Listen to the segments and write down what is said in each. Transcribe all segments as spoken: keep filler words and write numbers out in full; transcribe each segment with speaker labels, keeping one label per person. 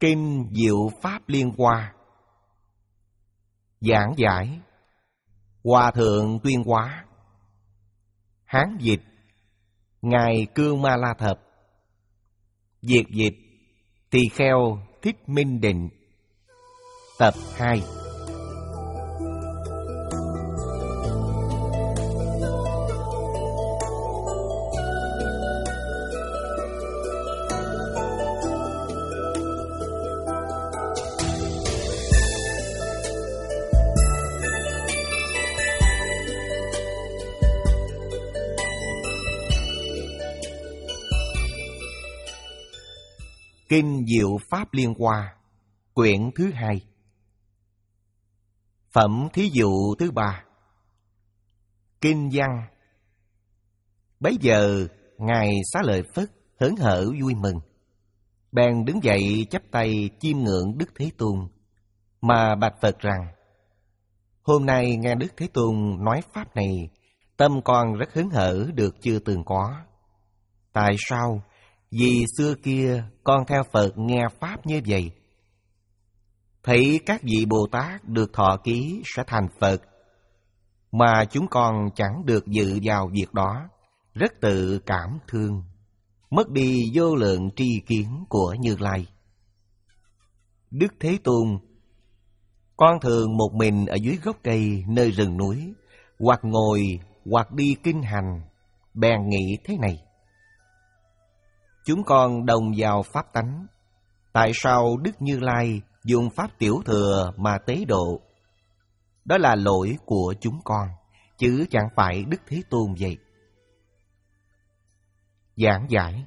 Speaker 1: Kinh Diệu Pháp Liên Hoa. Giảng giải Hòa Thượng Tuyên Hóa. Hán dịch Ngài Cương Ma La Thập. Việt dịch Tỳ Kheo Thích Minh Định. Tập hai. Kinh Diệu Pháp Liên Hoa, quyển thứ hai. Phẩm thí dụ thứ ba. Kinh văn. Bấy giờ Ngài Xá Lợi Phất hớn hở vui mừng, bèn đứng dậy chắp tay chiêm ngưỡng Đức Thế Tôn, mà bạch Phật rằng: hôm nay nghe Đức Thế Tôn nói pháp này, tâm con rất hớn hở được chưa từng có. Tại sao? Vì xưa kia con theo Phật nghe pháp như vậy, thấy các vị Bồ Tát được thọ ký sẽ thành Phật, mà chúng con chẳng được dự vào việc đó, rất tự cảm thương, mất đi vô lượng tri kiến của Như Lai. Đức Thế Tôn, con thường một mình ở dưới gốc cây nơi rừng núi, hoặc ngồi hoặc đi kinh hành, bèn nghĩ thế này: chúng con đồng vào pháp tánh, tại sao Đức Như Lai dùng pháp tiểu thừa mà tế độ? Đó là lỗi của chúng con, chứ chẳng phải Đức Thế Tôn vậy. Giảng giải.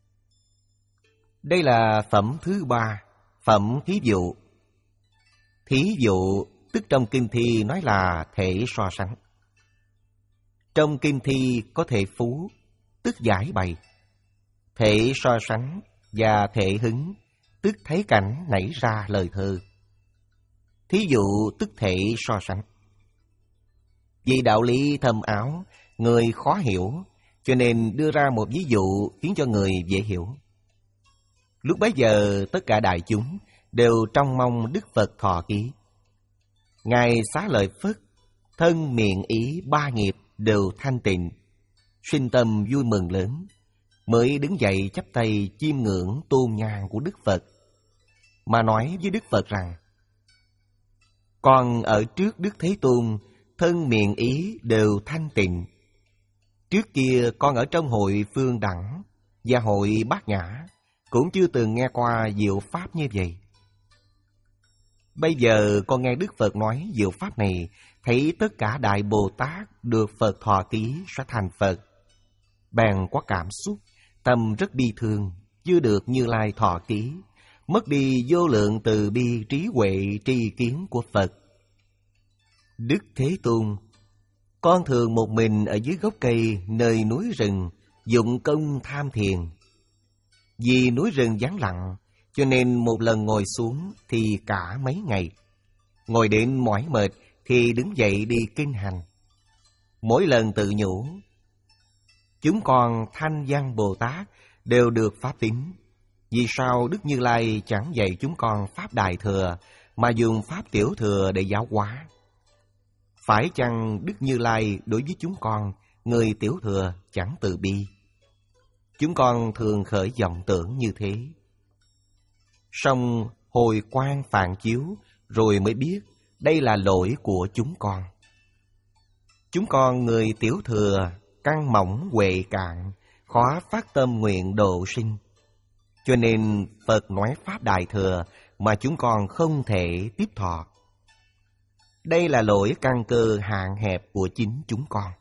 Speaker 1: Đây là phẩm thứ ba, phẩm thí dụ. Thí dụ tức trong kinh thi nói là thể so sánh. Trong kinh thi có thể phú, tức giải bày. Thể so sánh và thể hứng, tức thấy cảnh nảy ra lời thơ. Thí dụ tức thể so sánh. Vì đạo lý thâm áo, người khó hiểu, cho nên đưa ra một ví dụ khiến cho người dễ hiểu. Lúc bấy giờ tất cả đại chúng đều trông mong Đức Phật thọ ký. Ngài Xá Lợi Phất thân miệng ý ba nghiệp đều thanh tịnh, sinh tâm vui mừng lớn, mới đứng dậy chắp tay chiêm ngưỡng tôn nhang của Đức Phật, mà nói với Đức Phật rằng: con ở trước Đức Thế Tôn, thân miệng ý đều thanh tịnh. Trước kia con ở trong hội Phương Đẳng và hội Bát Nhã, cũng chưa từng nghe qua diệu pháp như vậy. Bây giờ con nghe Đức Phật nói diệu pháp này, thấy tất cả đại Bồ Tát được Phật thọ ký sẽ thành Phật, bèn có cảm xúc, tâm rất bi thương, chưa được Như Lai thọ ký, mất đi vô lượng từ bi trí huệ tri kiến của Phật. Đức Thế Tôn, con thường một mình ở dưới gốc cây nơi núi rừng, dụng công tham thiền. Vì núi rừng vắng lặng, cho nên một lần ngồi xuống thì cả mấy ngày. Ngồi đến mỏi mệt thì đứng dậy đi kinh hành. Mỗi lần tự nhủ: chúng con thanh văn Bồ Tát đều được pháp tín, vì sao Đức Như Lai chẳng dạy chúng con pháp đại thừa, mà dùng pháp tiểu thừa để giáo hóa? Phải chăng Đức Như Lai đối với chúng con, người tiểu thừa, chẳng từ bi? Chúng con thường khởi vọng tưởng như thế. Song hồi quang phản chiếu, rồi mới biết đây là lỗi của chúng con. Chúng con người tiểu thừa, căn mỏng huệ cạn, khó phát tâm nguyện độ sinh. Cho nên Phật nói pháp đại thừa mà chúng con không thể tiếp thọ. Đây là lỗi căn cơ hạn hẹp của chính chúng con.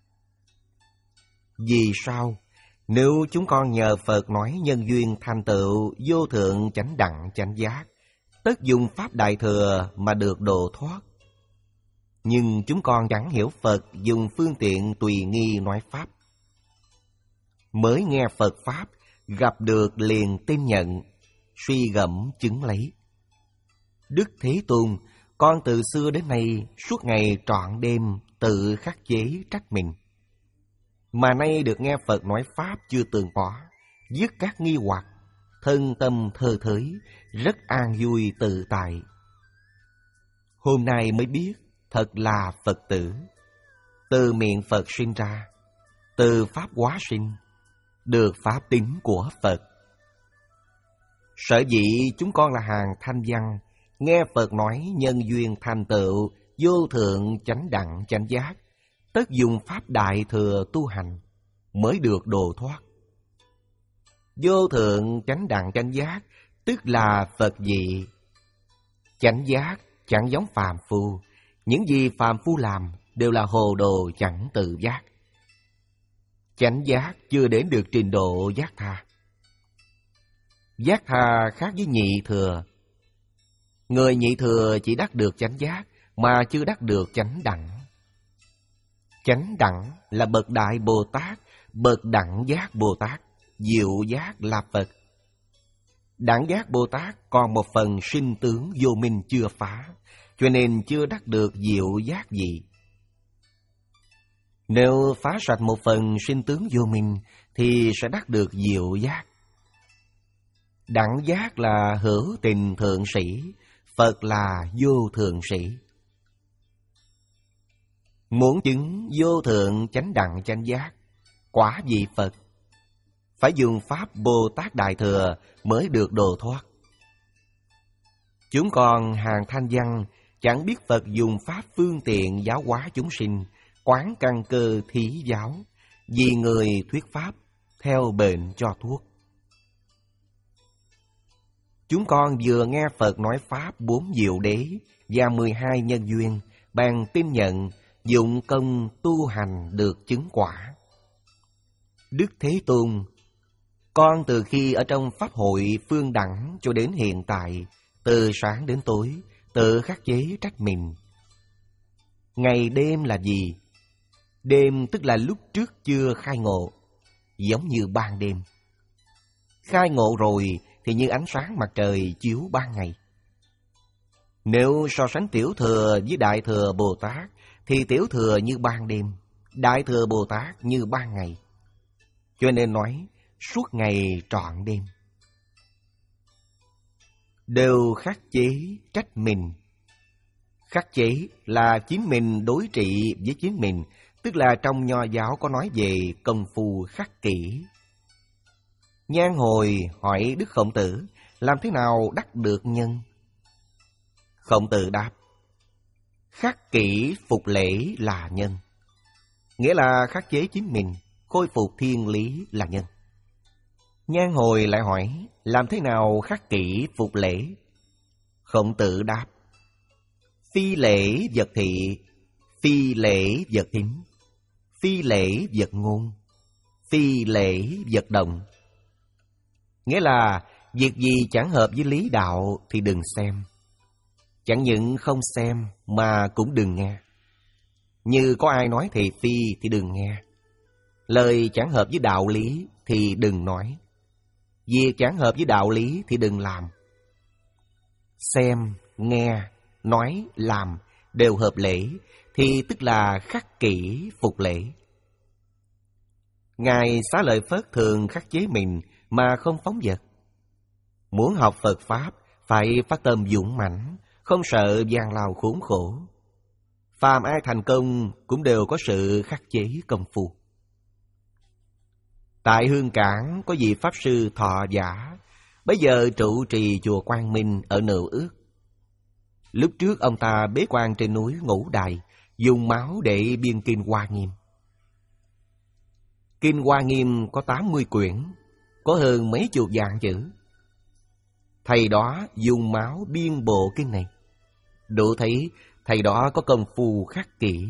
Speaker 1: Vì sao? Nếu chúng con nhờ Phật nói nhân duyên thành tựu vô thượng chánh đẳng chánh giác, tất dùng pháp đại thừa mà được độ thoát. Nhưng chúng con chẳng hiểu Phật dùng phương tiện tùy nghi nói pháp. Mới nghe Phật pháp, gặp được liền tin nhận, suy gẫm chứng lấy. Đức Thế Tôn, con từ xưa đến nay suốt ngày trọn đêm tự khắc chế trách mình. Mà nay được nghe Phật nói pháp chưa từng bỏ, dứt các nghi hoặc, thân tâm thơ thới, rất an vui tự tại. Hôm nay mới biết, thật là Phật tử. Từ miệng Phật sinh ra, từ Pháp hóa sinh, được Pháp tính của Phật. Sở dĩ chúng con là hàng thanh văn, nghe Phật nói nhân duyên thành tựu, vô thượng chánh đẳng chánh giác, tất dùng Pháp Đại Thừa tu hành, mới được độ thoát. Vô thượng chánh đẳng chánh giác, tức là Phật vị. Chánh giác chẳng giống phàm phu, những gì phàm phu làm đều là hồ đồ chẳng tự giác. Chánh giác chưa đến được trình độ giác tha. Giác tha khác với nhị thừa. Người nhị thừa chỉ đắc được chánh giác mà chưa đắc được chánh đẳng. Chánh đẳng là bậc đại Bồ Tát, bậc đẳng giác Bồ Tát, diệu giác là Phật. Đẳng giác Bồ Tát còn một phần sinh tướng vô minh chưa phá, cho nên chưa đắc được diệu giác gì. Nếu phá sạch một phần sinh tướng vô minh thì sẽ đắc được diệu giác. Đẳng giác là hữu tình thượng sĩ, Phật là vô thượng sĩ. Muốn chứng vô thượng chánh đẳng chánh giác, quả vị Phật, phải dùng Pháp Bồ Tát Đại Thừa mới được độ thoát. Chúng con hàng thanh văn chẳng biết Phật dùng Pháp phương tiện giáo hóa chúng sinh, quán căn cơ thí giáo, vì người thuyết Pháp, theo bệnh cho thuốc. Chúng con vừa nghe Phật nói Pháp bốn diệu đế và mười hai nhân duyên, bèn tin nhận, dụng công tu hành được chứng quả. Đức Thế Tôn, con từ khi ở trong Pháp hội phương đẳng cho đến hiện tại, từ sáng đến tối, tự khắc chế trách mình. Ngày đêm là gì? Đêm tức là lúc trước chưa khai ngộ, giống như ban đêm. Khai ngộ rồi thì như ánh sáng mặt trời chiếu ban ngày. Nếu so sánh tiểu thừa với đại thừa Bồ Tát, thì tiểu thừa như ban đêm, đại thừa Bồ Tát như ban ngày. Cho nên nói, suốt ngày trọn đêm. Đều khắc chế trách mình. Khắc chế là chính mình đối trị với chính mình, tức là trong Nho giáo có nói về công phu khắc kỷ. Nhan Hồi hỏi Đức Khổng Tử, làm thế nào đắc được nhân? Khổng Tử đáp, khắc kỷ phục lễ là nhân. Nghĩa là khắc chế chính mình, khôi phục thiên lý là nhân. Nhan Hồi lại hỏi, làm thế nào khắc kỷ phục lễ? Khổng Tử đáp, phi lễ vật thị, phi lễ vật thính, phi lễ vật ngôn, phi lễ vật động. Nghĩa là việc gì chẳng hợp với lý đạo thì đừng xem. Chẳng những không xem mà cũng đừng nghe. Như có ai nói thị phi thì đừng nghe. Lời chẳng hợp với đạo lý thì đừng nói. Việc chẳng hợp với đạo lý thì đừng làm. Xem, nghe, nói, làm đều hợp lễ thì tức là khắc kỷ phục lễ. Ngài Xá Lợi Phất thường khắc chế mình mà không phóng dật. Muốn học Phật Pháp phải phát tâm dũng mãnh, không sợ gian lao khốn khổ. Phàm ai thành công cũng đều có sự khắc chế công phu. Tại Hương Cảng có vị Pháp Sư Thọ Giả, bây giờ trụ trì chùa Quang Minh ở Nậu Ước. Lúc trước ông ta bế quan trên núi Ngũ Đài, dùng máu để biên Kinh Hoa Nghiêm. Kinh Hoa Nghiêm có tám mươi quyển, có hơn mấy chục vạn chữ. Thầy đó dùng máu biên bộ kinh này, đủ thấy thầy đó có công phu khắc kỷ.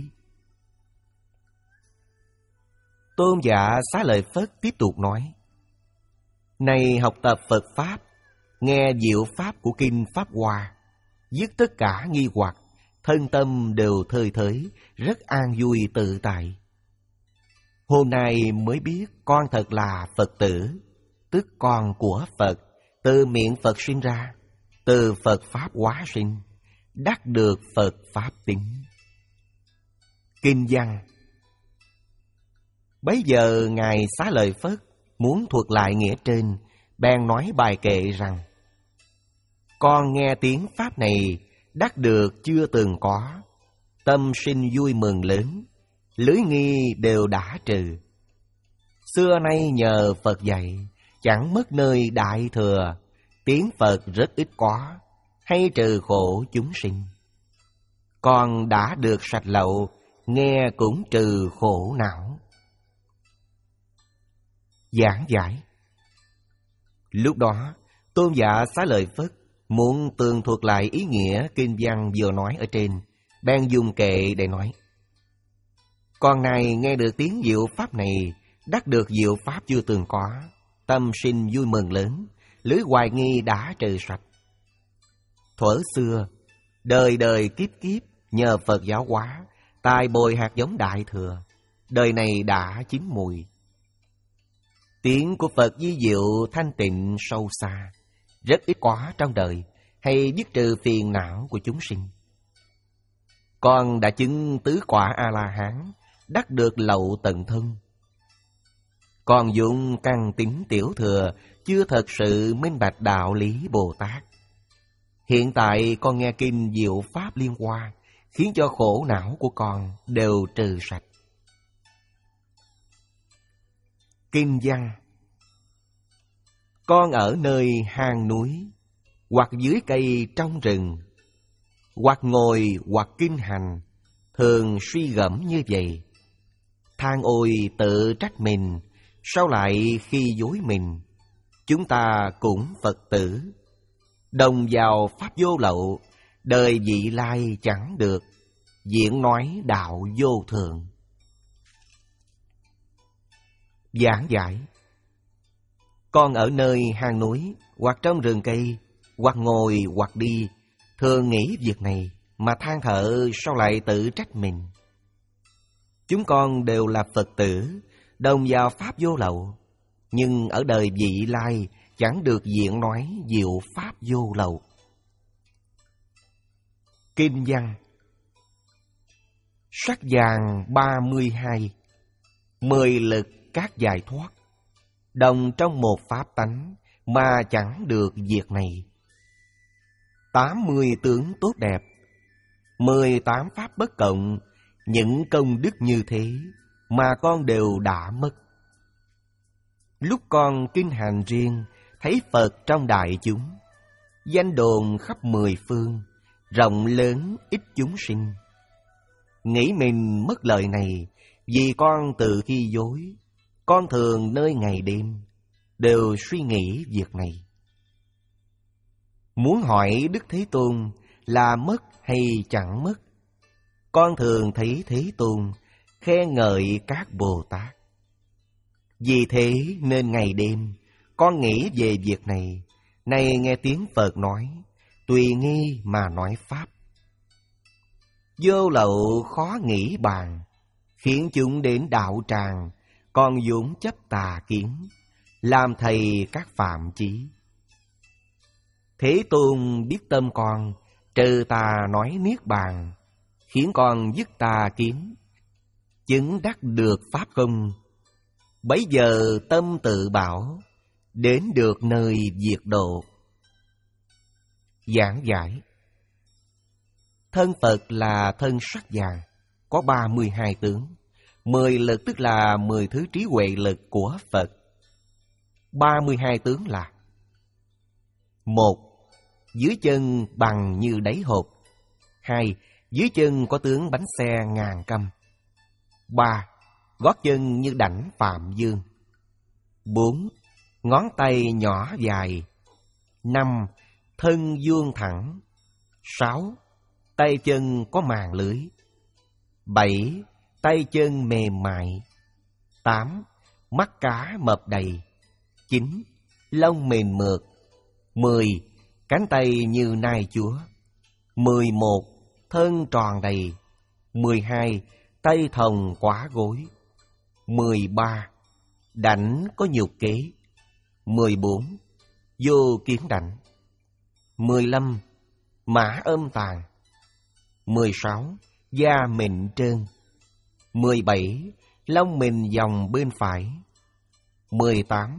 Speaker 1: Tôn giả Xá Lợi Phất tiếp tục nói, này học tập Phật Pháp, nghe diệu Pháp của Kinh Pháp Hoa, dứt tất cả nghi hoặc, thân tâm đều thơi thới, rất an vui tự tại. Hôm nay mới biết con thật là Phật tử, tức con của Phật, từ miệng Phật sinh ra, từ Phật Pháp hóa sinh, đắc được Phật Pháp tính. Kinh văn. Bấy giờ Ngài Xá Lợi Phất muốn thuật lại nghĩa trên, bèn nói bài kệ rằng: con nghe tiếng pháp này đắc được chưa từng có, tâm sinh vui mừng lớn, lưới nghi đều đã trừ. Xưa nay nhờ Phật dạy, chẳng mất nơi đại thừa, tiếng Phật rất ít quá, hay trừ khổ chúng sinh. Con đã được sạch lậu, nghe cũng trừ khổ não. Giảng giải. Lúc đó, Tôn giả Xá Lợi Phất muốn tường thuật lại ý nghĩa kinh văn vừa nói ở trên, bèn dùng kệ để nói: con này nghe được tiếng diệu pháp này, đắc được diệu pháp chưa từng có, tâm sinh vui mừng lớn, lưới hoài nghi đã trừ sạch. Thuở xưa, đời đời kiếp kiếp nhờ Phật giáo hóa, tài bồi hạt giống đại thừa, đời này đã chín mùi. Tiếng của Phật di diệu thanh tịnh sâu xa, rất ít quá trong đời, hay dứt trừ phiền não của chúng sinh. Con đã chứng tứ quả A-la-hán, đắc được lậu tận thân. Còn dụng căn tín tiểu thừa, chưa thật sự minh bạch đạo lý Bồ Tát. Hiện tại con nghe kinh diệu pháp liên hoa, khiến cho khổ não của con đều trừ sạch. Kinh văn. Con ở nơi hang núi, hoặc dưới cây trong rừng, hoặc ngồi hoặc kinh hành, thường suy gẫm như vậy. Than ôi tự trách mình, sao lại khi dối mình? Chúng ta cũng Phật tử, đồng vào pháp vô lậu, đời vị lai chẳng được, diễn nói đạo vô thường. Giảng giải. Con ở nơi hang núi, hoặc trong rừng cây, hoặc ngồi hoặc đi, thường nghĩ việc này mà than thở sao lại tự trách mình. Chúng con đều là Phật tử, đồng vào pháp vô lậu, nhưng ở đời vị lai chẳng được diễn nói diệu pháp vô lậu. Kinh văn. Sắc vàng ba mươi hai, mười lực các giải thoát, đồng trong một pháp tánh mà chẳng được việc này. Tám mươi tướng tốt đẹp, mười tám pháp bất cộng, những công đức như thế mà con đều đã mất. Lúc con kinh hành riêng, thấy Phật trong đại chúng, danh đồn khắp mười phương, rộng lớn ít chúng sinh. Nghĩ mình mất lời này, vì con từ khi dối, con thường nơi ngày đêm đều suy nghĩ việc này. Muốn hỏi Đức Thế Tôn là mất hay chẳng mất, con thường thấy Thế Tôn khen ngợi các Bồ Tát. Vì thế nên ngày đêm con nghĩ về việc này, nay nghe tiếng Phật nói, tùy nghi mà nói pháp. Vô lậu khó nghĩ bàn, khiến chúng đến đạo tràng, con vốn chấp tà kiến, làm thầy các phạm chí. Thế Tôn biết tâm con, trừ tà nói niết bàn, khiến con dứt tà kiến, chứng đắc được pháp công. Bấy giờ tâm tự bảo, đến được nơi diệt độ. Giảng giải. Thân Phật là thân sắc vàng, có ba mươi hai tướng. Mười lực tức là mười thứ trí huệ lực của Phật. Ba mươi hai tướng là: một, dưới chân bằng như đáy hộp. Hai, dưới chân có tướng bánh xe ngàn căm. Ba, gót chân như đảnh Phạm Dương. Bốn, ngón tay nhỏ dài. Năm, thân vuông thẳng. Sáu, tay chân có màng lưới. Bảy, tay chân mềm mại. Tám, mắt cá mập đầy. Chín, lông mềm mượt. Mười, cánh tay như nai chúa. Mười một, thân tròn đầy. Mười hai, tay thòng quá gối. Mười ba, đảnh có nhục kế. Mười bốn, vô kiến đảnh. Mười lăm, mã âm tàn. Mười sáu, da mịn trơn. Mười bảy, lông mịn dòng bên phải. Mười tám,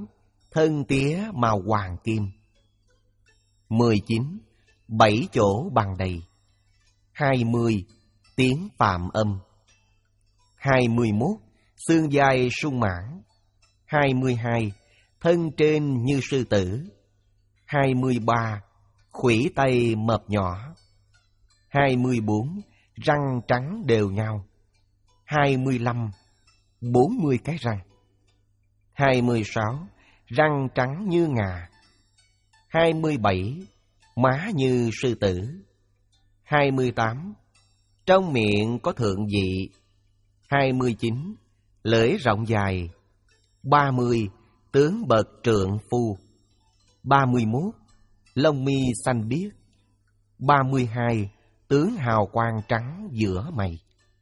Speaker 1: thân tía màu hoàng kim. mười chín. Bảy chỗ bằng đầy. hai mươi. Tiếng phạm âm. hai mươi mốt. Xương vai sung mãn. hai mươi hai. Thân trên như sư tử. hai mươi ba. Khuỷu tay mập nhỏ. hai mươi bốn. Răng trắng đều nhau. hai mươi lăm. bốn mươi cái răng. hai mươi sáu. Răng trắng như ngà. hai mươi bảy. Má như sư tử. hai mươi tám. Trong miệng có thượng vị. hai mươi chín. Lưỡi rộng dài. ba mươi. Tướng bậc trượng phu. ba mươi mốt. Lông mi xanh biếc. ba mươi hai. Tướng hào quang trắng giữa mày.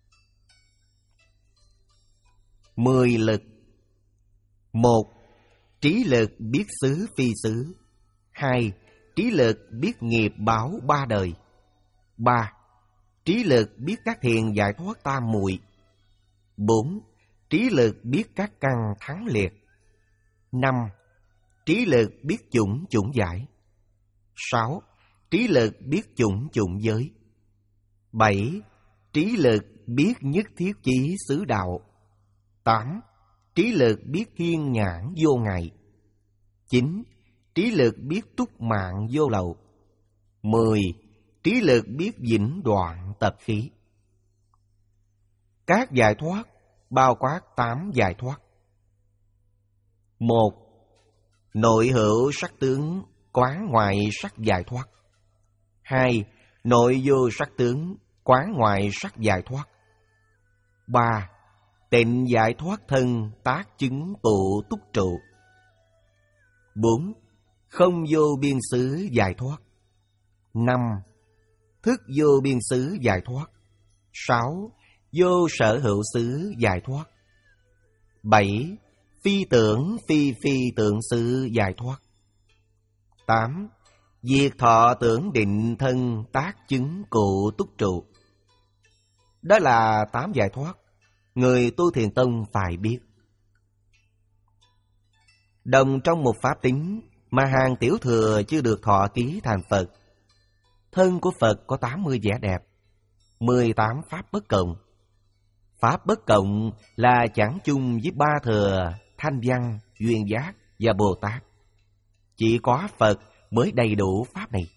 Speaker 1: Mười lực. Một. Trí lực biết xứ phi xứ. Hai. Trí lực biết nghiệp báo ba đời. Ba. Trí lực biết các thiền giải thoát tam muội. Bốn. Trí lực biết các căn thắng liệt. Năm. Trí lực biết chủng chủng giải. Sáu. Trí lực biết chủng chủng giới. Bảy. Trí lực biết nhất thiết chí xứ đạo. Tám. Trí lực biết thiên nhãn vô ngại. Chín. Trí lực biết túc mạng vô lậu. Mười. Trí lực biết vĩnh đoạn tập khí. Các giải thoát bao quát tám giải thoát. Một. Nội hữu sắc tướng, quán ngoại sắc giải thoát. Hai. Nội vô sắc tướng, quán ngoại sắc giải thoát. Ba. Tịnh giải thoát thân, tác chứng tụ túc trụ. Bốn. Không vô biên xứ giải thoát. Năm. Thức vô biên xứ giải thoát. Sáu. Vô sở hữu xứ giải thoát. Bảy. Phi tưởng phi phi tưởng xứ giải thoát. Tám. Diệt thọ tưởng định thân, tác chứng cụ túc trụ. Đó là tám giải thoát người tu Thiền tông phải biết. Đồng trong một pháp tính mà hàng tiểu thừa chưa được thọ ký thành Phật. Thân của Phật có tám mươi vẻ đẹp, mười tám pháp bất cộng. Pháp bất cộng là chẳng chung với ba thừa, Thanh Văn, Duyên Giác và Bồ Tát. Chỉ có Phật mới đầy đủ pháp này.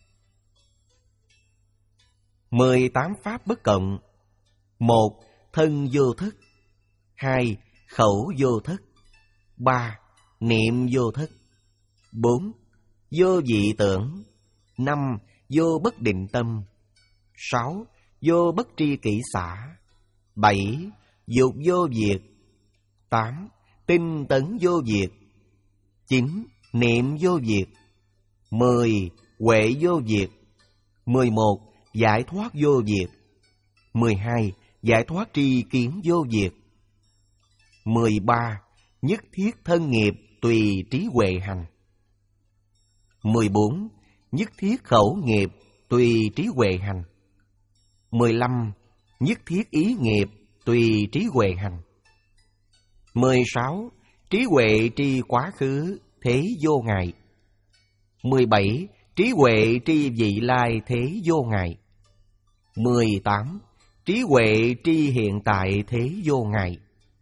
Speaker 1: Mười tám pháp bất cộng. Một. Thân vô thức. Hai. Khẩu vô thức. Ba. Niệm vô thức. Bốn. Vô dị tưởng. Năm. Vô bất định tâm. Sáu. Vô bất tri kỷ xả. Bảy. Dục vô diệt. Tám. Tinh tấn vô diệt. Chín. Niệm vô diệt. Mười. Huệ vô diệt. Mười một. Giải thoát vô diệt. Mười hai. Giải thoát tri kiến vô diệt. Mười ba. Nhất thiết thân nghiệp tùy trí huệ hành. Mười bốn. Nhất thiết khẩu nghiệp tùy trí huệ hành. Mười lăm. Nhất thiết ý nghiệp tùy trí huệ hành. Mười sáu. Trí huệ tri quá khứ thế vô ngại. Mười bảy. Trí huệ tri vị lai thế vô ngại. Mười tám. Trí huệ tri hiện tại thế vô ngại.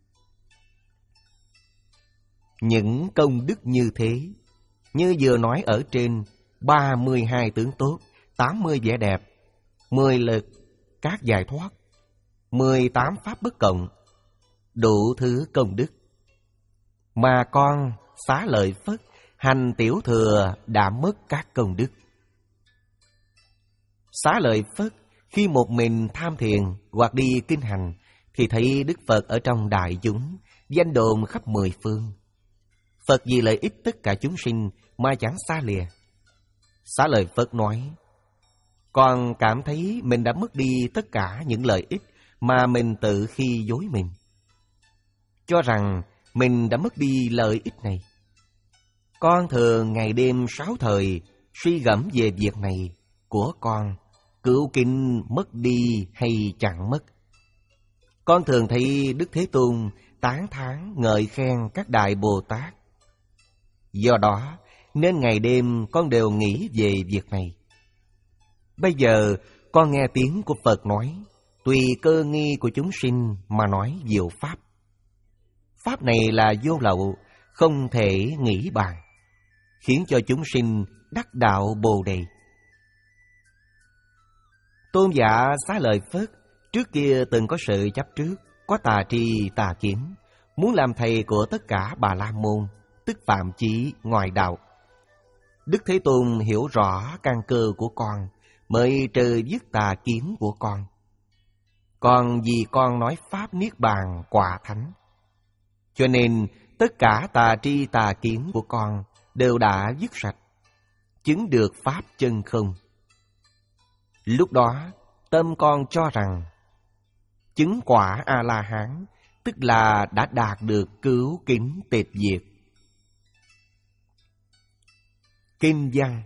Speaker 1: Những công đức như thế, như vừa nói ở trên, ba mươi hai tướng tốt, tám mươi vẻ đẹp, mười lực, các giải thoát, mười tám pháp bất cộng, đủ thứ công đức. Mà con xá lợi Phất, hành tiểu thừa đã mất các công đức. Xá lợi Phất khi một mình tham thiền hoặc đi kinh hành thì thấy Đức Phật ở trong đại chúng, danh đồn khắp mười phương. Phật vì lợi ích tất cả chúng sinh mà chẳng xa lìa. Xá lợi Phất nói, con cảm thấy mình đã mất đi tất cả những lợi ích mà mình tự khi dối mình, cho rằng mình đã mất đi lợi ích này. Con thường ngày đêm sáu thời suy gẫm về việc này của con, cửu kinh mất đi hay chẳng mất. Con thường thấy Đức Thế Tôn tán thán ngợi khen các đại Bồ Tát. Do đó, nên ngày đêm con đều nghĩ về việc này. Bây giờ, con nghe tiếng của Phật nói, tùy cơ nghi của chúng sinh mà nói diệu Pháp. Pháp này là vô lậu, không thể nghĩ bàn, khiến cho chúng sinh đắc đạo Bồ Đề. Tôn giả Xá Lợi Phất trước kia từng có sự chấp trước, có tà tri tà kiến, muốn làm thầy của tất cả Bà La Môn, tức phạm chí ngoài đạo. Đức Thế Tôn hiểu rõ căn cơ của con, mới trừ dứt tà kiến của con. Còn vì con nói Pháp Niết Bàn quả thánh, cho nên tất cả tà tri tà kiến của con đều đã dứt sạch, chứng được Pháp chân không. Lúc đó, tâm con cho rằng, chứng quả A-la-hán, tức là đã đạt được cứu kính tịch diệt. Kinh văn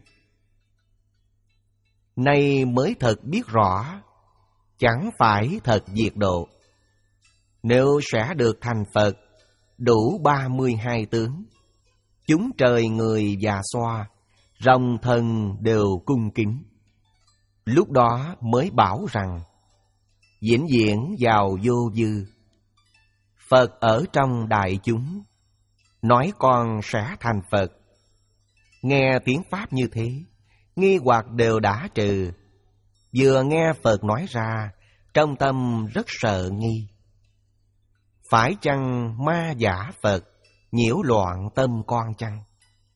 Speaker 1: nay mới thật biết rõ, chẳng phải thật diệt độ. Nếu sẽ được thành Phật, đủ ba mươi hai tướng, chúng trời người già xoa, rồng thần đều cung kính. Lúc đó mới bảo rằng, vĩnh viễn vào vô dư. Phật ở trong đại chúng, nói con sẽ thành Phật. Nghe tiếng Pháp như thế, nghi hoặc đều đã trừ. Vừa nghe Phật nói ra, trong tâm rất sợ nghi. Phải chăng ma giả Phật nhiễu loạn tâm con chăng?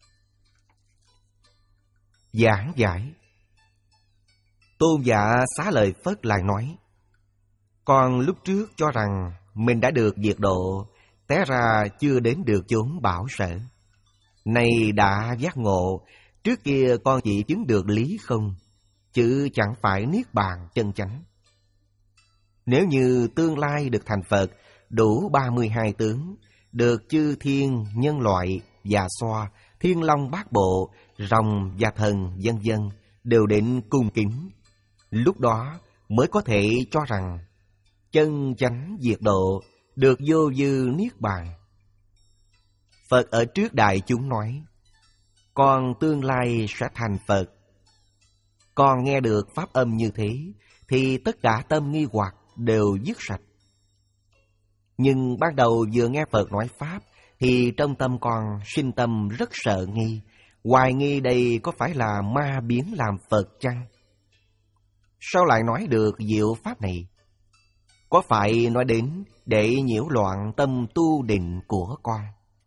Speaker 1: Giảng giải. Tôn giả Xá Lợi Phất lại nói, con lúc trước cho rằng mình đã được diệt độ, té ra chưa đến được chốn bảo sở. Nay đã giác ngộ, trước kia con chỉ chứng được lý không, chứ chẳng phải niết bàn chân chánh. Nếu như tương lai được thành Phật, đủ ba mươi hai tướng, được chư thiên, nhân loại, già xoa, thiên long bát bộ, rồng và thần vân vân đều đến cung kính. Lúc đó mới có thể cho rằng chân chánh diệt độ, được vô dư niết bàn. Phật ở trước đại chúng nói, con tương lai sẽ thành Phật. Con nghe được pháp âm như thế, thì tất cả tâm nghi hoặc đều dứt sạch. Nhưng ban đầu vừa nghe Phật nói Pháp, thì trong tâm con sinh tâm rất sợ nghi, hoài nghi đây có phải là ma biến làm Phật chăng? Sao lại nói được diệu Pháp này? Có phải nói đến để nhiễu loạn tâm tu định của con?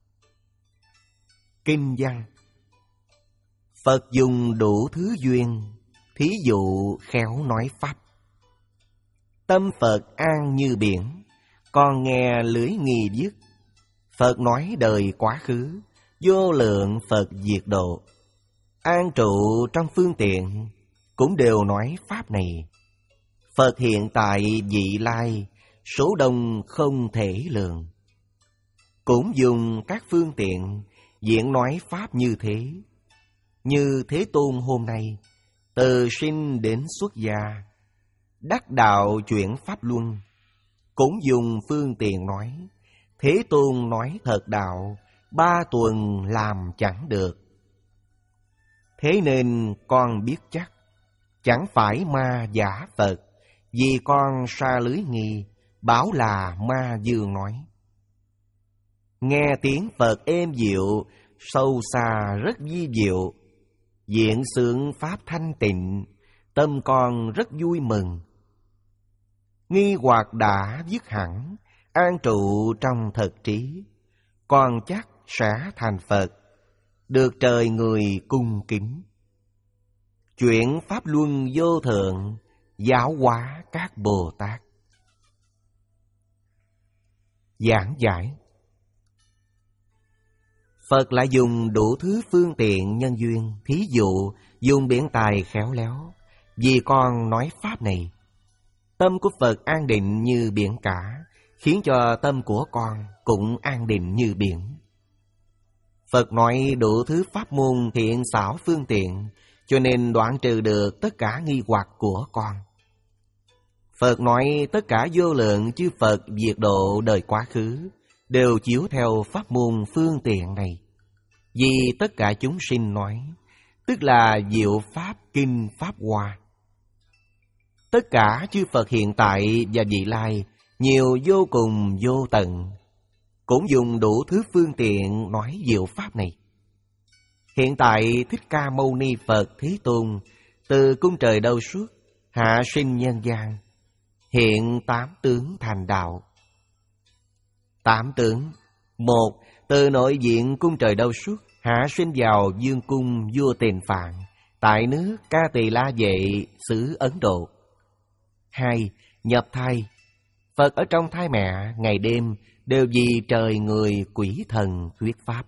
Speaker 1: Kinh văn. Phật dùng đủ thứ duyên, thí dụ khéo nói Pháp. Tâm Phật an như biển, con nghe lưới nghi viết. Phật nói đời quá khứ, vô lượng Phật diệt độ. An trụ trong phương tiện, cũng đều nói Pháp này. Phật hiện tại vị lai, số đông không thể lường. Cũng dùng các phương tiện, diễn nói Pháp như thế. Như Thế Tôn hôm nay, từ sinh đến xuất gia, đắc đạo chuyển Pháp Luân, cũng dùng phương tiện nói. Thế Tôn nói thật đạo, ba tuần làm chẳng được. Thế nên con biết chắc, chẳng phải ma giả Phật, vì con sa lưới nghi, bảo là ma dương nói. Nghe tiếng Phật êm dịu, sâu xa rất vi diệu, diễn xướng Pháp thanh tịnh, tâm con rất vui mừng. Nghi hoặc đã dứt hẳn, an trụ trong thật trí, con chắc sẽ thành Phật, được trời người cung kính. Chuyển Pháp Luân vô thượng, giáo hóa các Bồ Tát. Giảng giải. Phật lại dùng đủ thứ phương tiện nhân duyên, thí dụ dùng biện tài khéo léo, vì con nói Pháp này. Tâm của Phật an định như biển cả, khiến cho tâm của con cũng an định như biển. Phật nói đủ thứ pháp môn thiện xảo phương tiện, cho nên đoạn trừ được tất cả nghi hoặc của con. Phật nói tất cả vô lượng chư Phật diệt độ đời quá khứ, đều chiếu theo pháp môn phương tiện này. vì tất cả chúng sinh nói, tức là diệu pháp kinh pháp hoa. Tất cả chư Phật hiện tại và vị lai, nhiều vô cùng vô tận, cũng dùng đủ thứ phương tiện nói diệu pháp này. Hiện tại Thích Ca Mâu Ni Phật Thế Tôn từ cung trời đâu suốt, hạ sinh nhân gian, hiện tám tướng thành đạo. Tám tướng: một, từ nội diện cung trời đâu suốt, hạ sinh vào vương cung vua Tiền Phạn, tại nước Ca Tỳ La Vệ, xứ Ấn Độ. Hai, nhập thai. Phật ở trong thai mẹ, ngày đêm đều vì trời người quỷ thần thuyết pháp.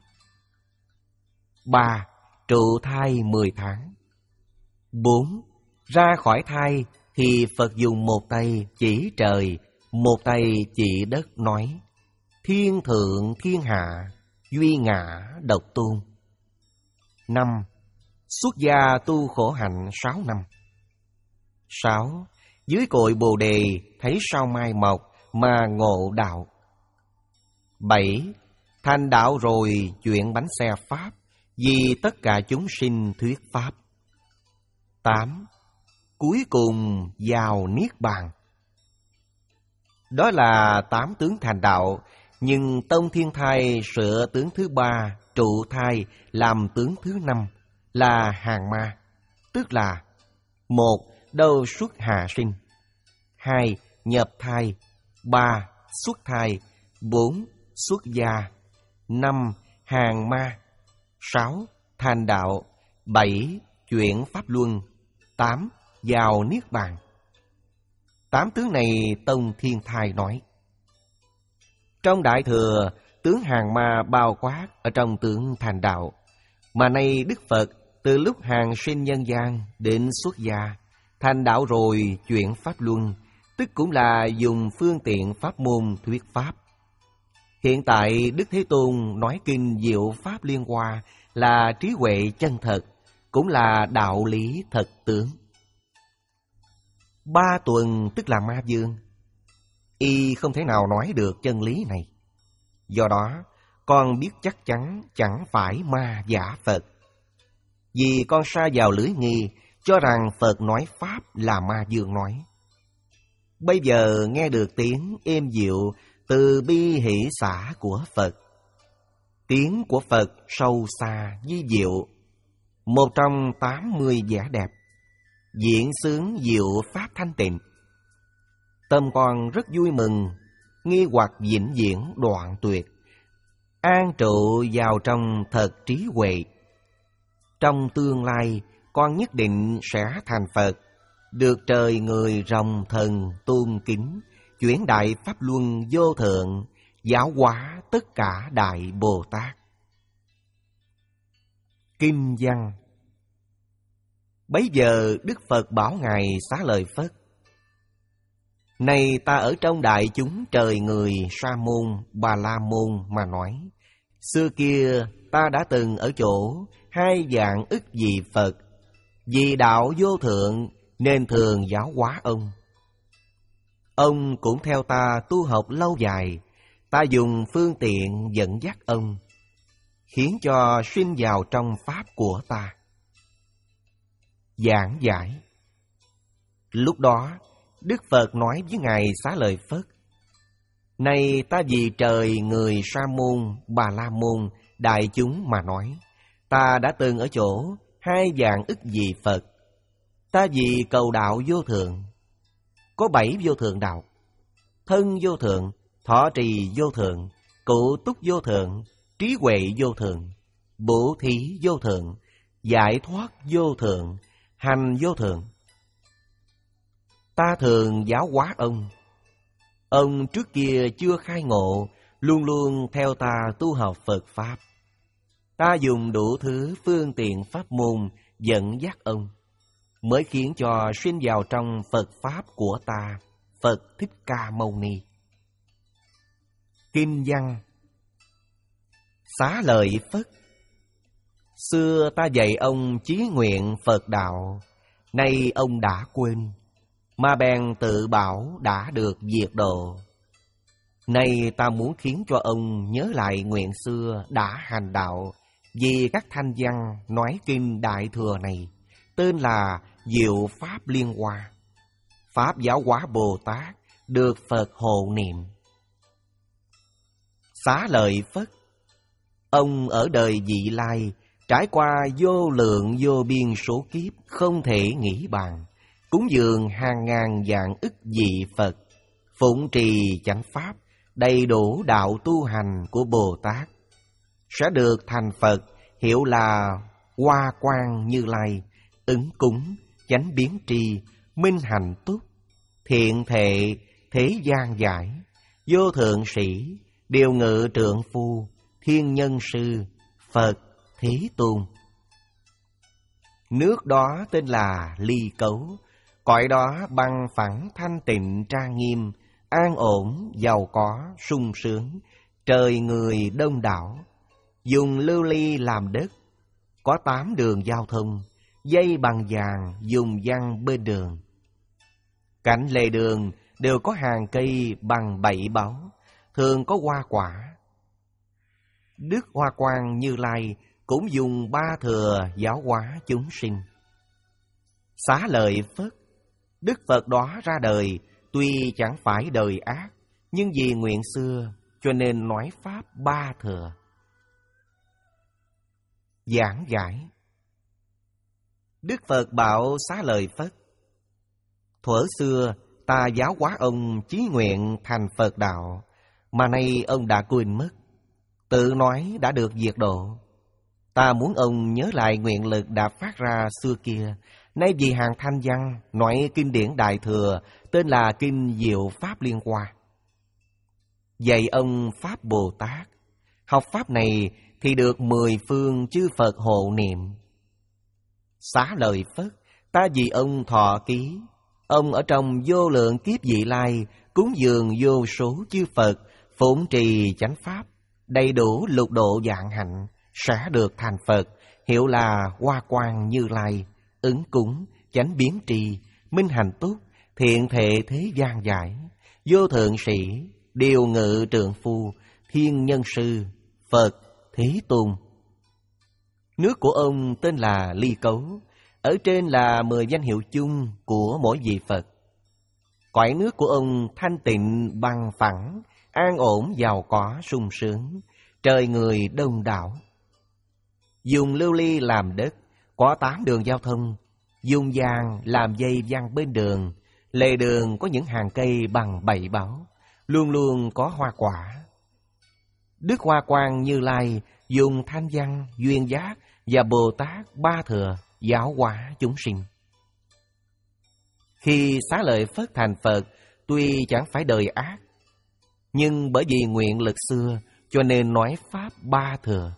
Speaker 1: Ba, trụ thai mười tháng. Bốn, ra khỏi thai thì Phật dùng một tay chỉ trời, một tay chỉ đất nói: thiên thượng thiên hạ, duy ngã độc tôn. Năm, xuất gia tu khổ hạnh sáu năm. Sáu, dưới cội Bồ Đề thấy sao mai mọc mà ngộ đạo. Bảy, thành đạo rồi chuyển bánh xe pháp, vì tất cả chúng sinh thuyết pháp. Tám, cuối cùng vào niết bàn. Đó là tám tướng thành đạo, nhưng Tông Thiên Thai sửa tướng thứ ba, trụ thai làm tướng thứ năm, là hàng ma, tức là: một, đâu xuất hạ sinh. Hai, nhập thai. Ba, xuất thai. Bốn, xuất gia. Năm, hàng ma. Sáu, thành đạo. Bảy, chuyển pháp luân. Tám, vào niết bàn. Tám tướng này Tông Thiên Thai nói. Trong Đại Thừa, tướng hàng ma bao quát ở trong tướng thành đạo, mà nay Đức Phật từ lúc hàng sinh nhân gian đến xuất gia, thành đạo rồi chuyển pháp luân, tức cũng là dùng phương tiện pháp môn thuyết pháp. Hiện tại Đức Thế Tôn nói kinh diệu pháp liên hoa là trí huệ chân thật, cũng là đạo lý thật tướng. Ba tuần tức là ma vương, y không thể nào nói được chân lý này. Do đó, con biết chắc chắn chẳng phải ma giả Phật. Vì con sa vào lưới nghi, cho rằng Phật nói pháp là ma vương nói. Bây giờ nghe được tiếng êm dịu từ bi hỷ xả của Phật. Tiếng của Phật sâu xa di diệu, một trong tám mươi vẻ đẹp, diễn xướng diệu pháp thanh tịnh. Tâm con rất vui mừng, nghi hoặc vĩnh viễn đoạn tuyệt, an trụ vào trong thật trí huệ. Trong tương lai, con nhất định sẽ thành Phật, được trời người rồng thần tôn kính, chuyển đại pháp luân vô thượng, giáo hóa tất cả đại Bồ Tát. Kinh văn. Bấy giờ Đức Phật bảo Ngài Xá Lợi Phất: này ta ở trong đại chúng trời người Sa môn, Bà La môn mà nói, xưa kia ta đã từng ở chỗ hai vạn ức vị Phật, vì đạo vô thượng nên thường giáo hóa ông. Ông cũng theo ta tu học lâu dài, ta dùng phương tiện dẫn dắt ông, khiến cho sinh vào trong pháp của ta. Giảng giải. Lúc đó Đức Phật nói với Ngài Xá Lợi Phất: này ta vì trời người Sa môn, Bà La môn, đại chúng mà nói, ta đã từng ở chỗ hai vạn ức vị Phật. Ta vì cầu đạo vô thượng, có bảy vô thượng đạo: thân vô thượng, thọ trì vô thượng, cụ túc vô thượng, trí huệ vô thượng, bố thí vô thượng, giải thoát vô thượng, hành vô thượng. Ta thường giáo hóa ông. Ông trước kia chưa khai ngộ, luôn luôn theo ta tu học Phật Pháp. Ta dùng đủ thứ phương tiện pháp môn dẫn dắt ông, mới khiến cho sinh vào trong Phật Pháp của ta, Phật Thích Ca Mâu Ni. Kinh văn. Xá Lợi Phất: xưa ta dạy ông chí nguyện Phật đạo, nay ông đã quên, mà bèn tự bảo đã được diệt độ. Nay ta muốn khiến cho ông nhớ lại nguyện xưa đã hành đạo, vì các thanh văn nói kinh Đại Thừa này tên là Diệu Pháp Liên Hoa. Pháp Giáo Hóa Bồ Tát được Phật hộ niệm. Xá Lợi Phất, ông ở đời vị lai, trải qua vô lượng vô biên số kiếp không thể nghĩ bàn, cúng dường hàng ngàn vạn ức vị Phật, phụng trì chánh pháp, đầy đủ đạo tu hành của Bồ Tát, sẽ được thành Phật, hiệu là Hoa Quang Như Lai, ứng cúng, chánh biến tri, minh hạnh túc, thiện thệ, thế gian giải, vô thượng sĩ, điều ngự trượng phu, thiên nhân sư, Phật, Thế Tôn. Nước đó tên là Ly Cấu, cõi đó bằng phẳng thanh tịnh trang nghiêm, an ổn, giàu có, sung sướng, trời người đông đảo, dùng lưu ly làm đất, có tám đường giao thông, dây bằng vàng dùng văng bên đường. Cạnh lề đường đều có hàng cây bằng bảy báu, thường có hoa quả. Đức Hoa Quang Như Lai cũng dùng ba thừa giáo hóa chúng sinh. Xá Lợi Phất, Đức Phật đó ra đời tuy chẳng phải đời ác, nhưng vì nguyện xưa cho nên nói pháp ba thừa. Giảng giải. Đức Phật bảo Xá Lợi Phất: thuở xưa ta giáo hóa ông chí nguyện thành Phật đạo, mà nay ông đã quên mất, tự nói đã được diệt độ. Ta muốn ông nhớ lại nguyện lực đã phát ra xưa kia, nay vì hàng thanh văn nói kinh điển Đại Thừa tên là kinh Diệu Pháp Liên Hoa. Dạy ông Pháp Bồ Tát, học Pháp này thì được mười phương chư Phật hộ niệm. Xá Lợi Phất, ta vì ông thọ ký, ông ở trong vô lượng kiếp vị lai, cúng dường vô số chư Phật, phụng trì chánh Pháp, đầy đủ lục độ vạn hạnh, sẽ được thành Phật, hiệu là Hoa Quang Như Lai, ứng cúng, chánh biến tri, minh hành túc, thiện thệ thế gian giải, vô thượng sĩ, điều ngự trượng phu, thiên nhân sư, Phật, Thế Tôn. Nước của ông tên là Ly Cấu, ở trên là mười danh hiệu chung của mỗi vị Phật. Cõi nước của ông thanh tịnh bằng phẳng, an ổn giàu có sung sướng, trời người đông đảo. Dùng lưu ly làm đất, có tám đường giao thông, dùng vàng làm dây văng bên đường, lề đường có những hàng cây bằng bảy báu, luôn luôn có hoa quả. Đức Hoa Quang Như Lai dùng thanh văn, duyên giác và Bồ Tát ba thừa giáo hóa chúng sinh. Khi Xá Lợi Phất thành Phật, tuy chẳng phải đời ác, nhưng bởi vì nguyện lực xưa cho nên nói pháp ba thừa.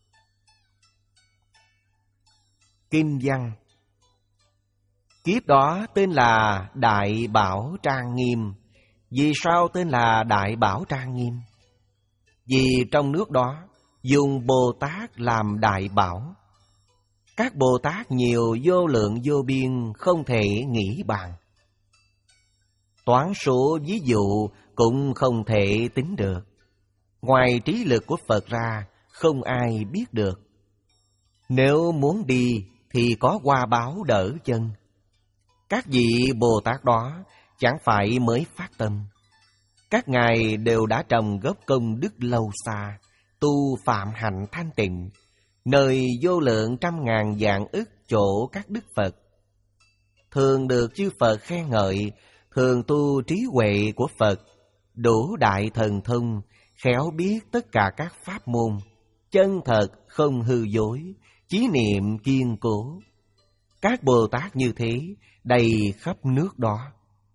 Speaker 1: Kinh văn. Kiếp đó tên là Đại Bảo Trang Nghiêm. Vì sao tên là Đại Bảo Trang Nghiêm? Vì trong nước đó dùng Bồ Tát làm đại bảo. Các Bồ Tát nhiều vô lượng vô biên, không thể nghĩ bàn. Toán số ví dụ cũng không thể tính được. Ngoài trí lực của Phật ra, không ai biết được. Nếu muốn đi thì có hoa báo đỡ chân. Các vị Bồ Tát đó chẳng phải mới phát tâm. Các ngài đều đã trồng góp công đức lâu xa, tu phạm hạnh thanh tịnh, nơi vô lượng trăm ngàn vạn ức chỗ các đức Phật. Thường được chư Phật khen ngợi, thường tu trí huệ của Phật, đủ đại thần thông, khéo biết tất cả các pháp môn, chân thật không hư dối, chí niệm kiên cố. Các Bồ Tát như thế đầy khắp nước đó.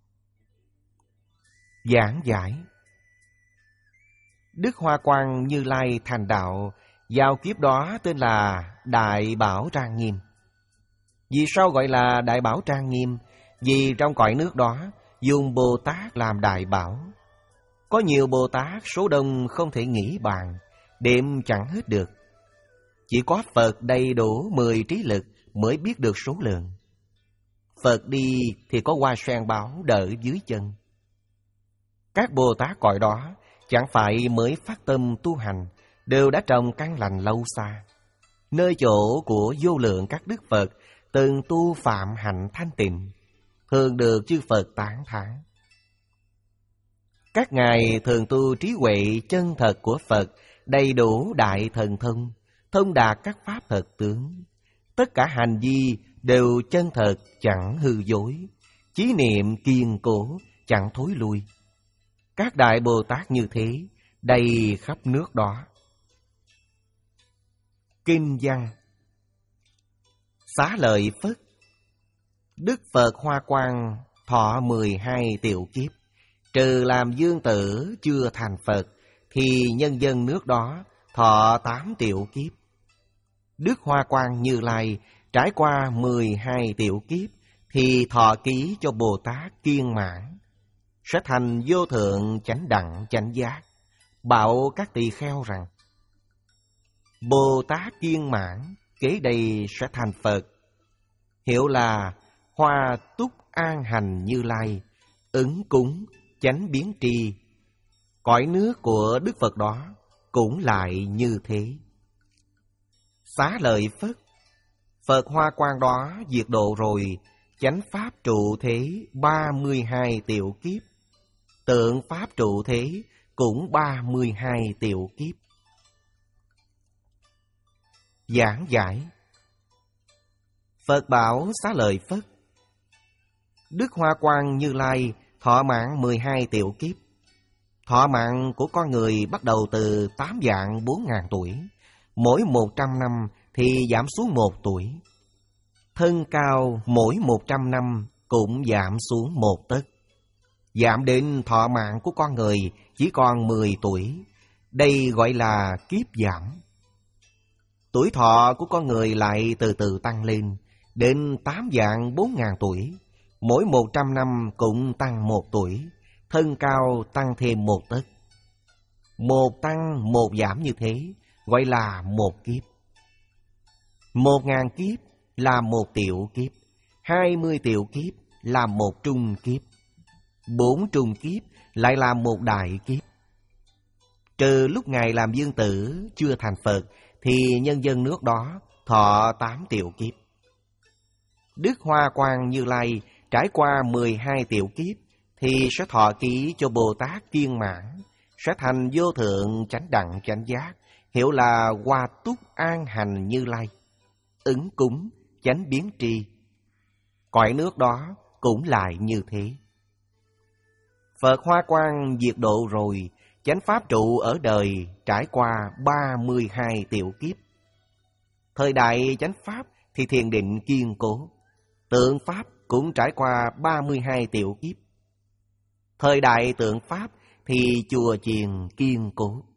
Speaker 1: Giảng giải. Đức Hoa Quang Như Lai thành đạo, vào kiếp đó tên là Đại Bảo Trang Nghiêm. Vì sao gọi là Đại Bảo Trang Nghiêm? Vì trong cõi nước đó dùng Bồ Tát làm đại bảo. Có nhiều Bồ Tát số đông không thể nghĩ bàn, đếm chẳng hết được. Chỉ có Phật đầy đủ mười trí lực mới biết được số lượng. Phật đi thì có hoa sen báo đỡ dưới chân. Các Bồ Tát cõi đó chẳng phải mới phát tâm tu hành, đều đã trồng căn lành lâu xa. nơi chỗ của vô lượng các đức Phật từng tu phạm hạnh thanh tịnh, thường được chư Phật tán thán. Các ngài thường tu trí huệ chân thật của Phật, đầy đủ đại thần thông, thông đạt các pháp thật tướng. Tất cả hành vi đều chân thật, chẳng hư dối, chí niệm kiên cố, chẳng thối lui. Các đại Bồ Tát như thế, đầy khắp nước đó. Kinh văn. Xá lợi Phất. Đức Phật Hoa Quang thọ mười hai tiểu kiếp, trừ làm dương tử chưa thành Phật, thì nhân dân nước đó thọ tám tiểu kiếp. Đức Hoa Quang Như Lai trải qua mười hai tiểu kiếp, thì thọ ký cho Bồ Tát Kiên Mãn, sẽ thành vô thượng chánh đẳng chánh giác, bảo các tỳ kheo rằng: Bồ Tát Kiên Mãn kế đây sẽ thành Phật, hiệu là Hoa Túc An Hành Như Lai, ứng cúng chánh biến tri. Cõi nước của Đức Phật đó cũng lại như thế. Xá lợi Phất. Phật Hoa Quang đó diệt độ rồi, chánh pháp trụ thế ba mươi hai tiểu kiếp, tượng pháp trụ thế cũng ba mươi hai tiểu kiếp. Giảng giải. Phật bảo Xá lợi Phất: Đức Hoa Quang Như Lai thọ mạng mười hai tiểu kiếp. Thọ mạng của con người bắt đầu từ tám vạn bốn ngàn tuổi, mỗi một trăm năm thì giảm xuống một tuổi. Thân cao mỗi một trăm năm cũng giảm xuống một tấc, giảm đến thọ mạng của con người chỉ còn mười tuổi. Đây gọi là kiếp giảm. Tuổi thọ của con người lại từ từ tăng lên, đến tám vạn bốn ngàn tuổi, mỗi một trăm năm cũng tăng một tuổi, thân cao tăng thêm một tấc. Một tăng một giảm như thế, gọi là một kiếp. Một ngàn kiếp là một tiểu kiếp, hai mươi tiểu kiếp là một trung kiếp, bốn trung kiếp lại là một đại kiếp. Trừ lúc Ngài làm dương tử chưa thành Phật, thì nhân dân nước đó thọ tám tiểu kiếp. Đức Hoa Quang Như Lai trải qua mười hai tiểu kiếp, thì sẽ thọ ký cho Bồ Tát Kiên Mãn, sẽ thành vô thượng chánh đẳng chánh giác, hiệu là Hoa Túc An Hành Như Lai, ứng cúng chánh biến tri. Cõi nước đó cũng lại như thế. Phật Hoa Quang diệt độ rồi, chánh pháp trụ ở đời trải qua ba mươi hai tiểu kiếp. Thời đại chánh pháp thì thiền định kiên cố, tượng pháp cũng trải qua ba mươi hai tiểu kiếp. Thời đại tượng pháp thì chùa chiền kiên cố.